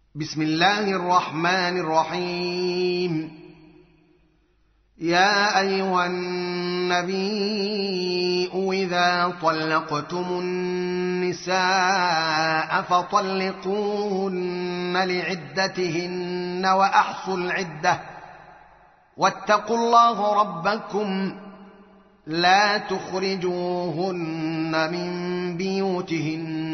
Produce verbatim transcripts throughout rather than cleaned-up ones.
بسم الله الرحمن الرحيم. يا أيها النبي إذا طلقتم النساء فطلقوهن لعدتهن وأحصوا العدة واتقوا الله ربكم لا تخرجوهن من بيوتهن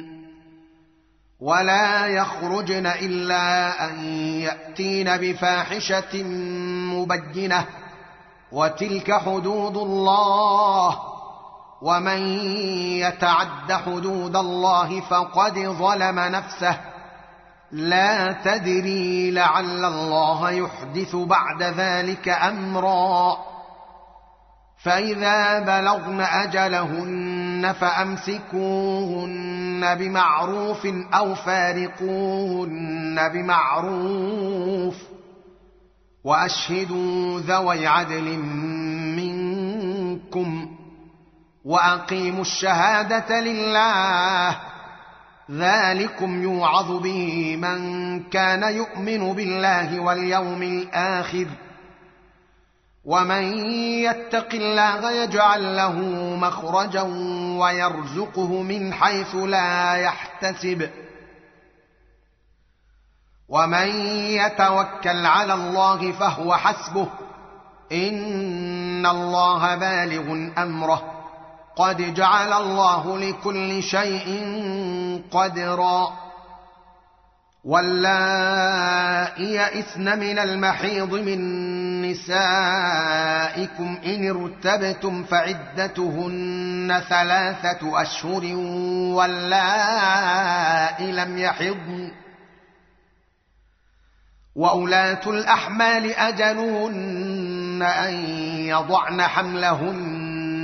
ولا يخرجن إلا أن يأتين بفاحشة مبينة وتلك حدود الله ومن يتعد حدود الله فقد ظلم نفسه لا تدري لعل الله يحدث بعد ذلك أمرا. فإذا بلغن أجلهن فأمسكوهن بمعروف أو فارقوهن بمعروف وأشهدوا ذوي عدل منكم وأقيموا الشهادة لله ذلكم يوعظ به من كان يؤمن بالله واليوم الآخر ومن يتق الله يجعل له مخرجا ويرزقه من حيث لا يحتسب ومن يتوكل على الله فهو حسبه إن الله بالغ أمره قد جعل الله لكل شيء قدرا. واللائي يئسن من المحيض من نسائكم إن ارتبتم فعدتهن ثلاثة أشهر واللائي لم يحضن وأولاة الأحمال أجلهن أن يضعن حملهن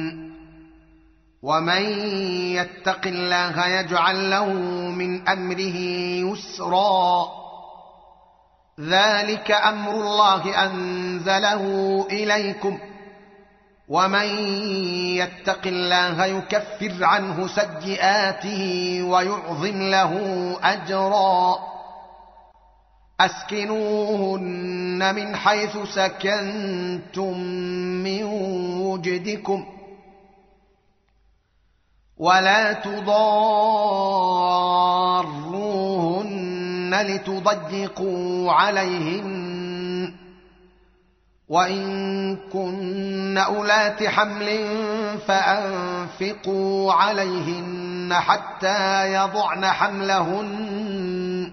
ومن يتق الله يجعل له من أمره يسرا ذلك أمر الله أنزله إليكم ومن يتق الله يكفر عنه سيئاته ويعظم له أجرا. أسكنوهن من حيث سكنتم من وجدكم ولا تضاروهن لتضيقوا عليهن وإن كن أولات حمل فأنفقوا عليهن حتى يضعن حملهن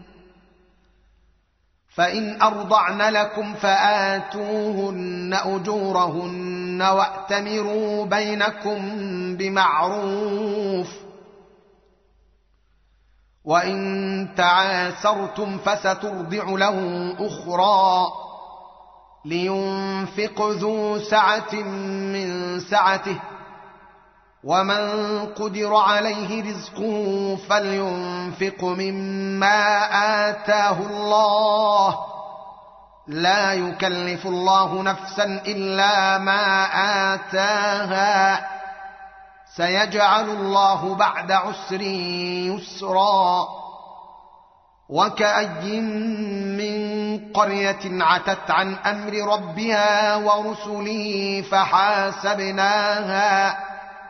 فإن أرضعن لكم فآتوهن أجورهن وأتمروا بينكم بمعروف وإن تعاسرتم فسترضع له أخرى لينفق ذو سعة من سعته ومن قدر عليه رزقه فلينفق مما آتاه الله لا يكلف الله نفسا إلا ما آتاها سيجعل الله بعد عسر يسرا. وكأي من قرية عتت عن أمر ربها ورسله فحاسبناها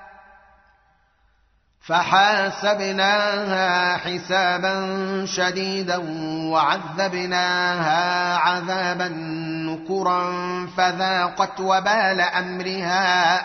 فحاسبناها حسابا شديدا وعذبناها عذابا نكرا فذاقت وبال أمرها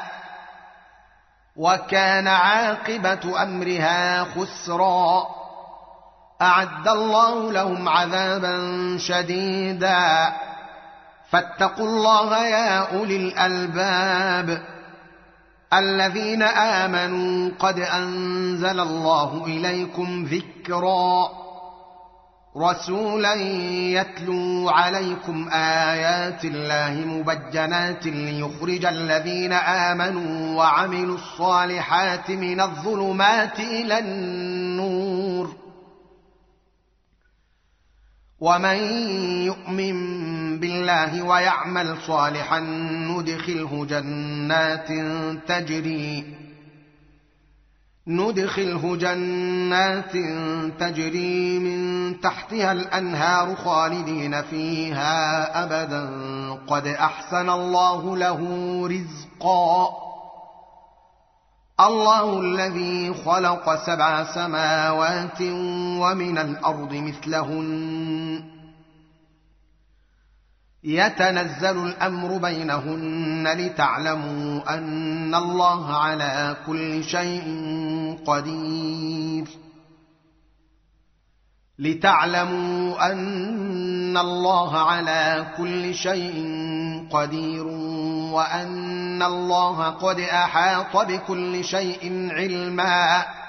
وكان عاقبة أمرها خسرا. أعد الله لهم عذابا شديدا فاتقوا الله يا أولي الألباب الذين آمنوا قد أنزل الله إليكم ذكرا رسولا يتلو عليكم آيات الله مبجنات ليخرج الذين آمنوا وعملوا الصالحات من الظلمات إلى النور ومن يؤمن بالله ويعمل صالحا ندخله جنات تجري ندخله جنات تجري من تحتها الأنهار خالدين فيها أبدا قد أحسن الله له رزقا. الله الذي خلق سبع سماوات ومن الأرض مثلهن يتنزل الأمر بينهن لتعلموا أن الله على كل شيء قدير لتعلموا أن الله على كل شيء قدير وأن الله قد أحاط بكل شيء علما.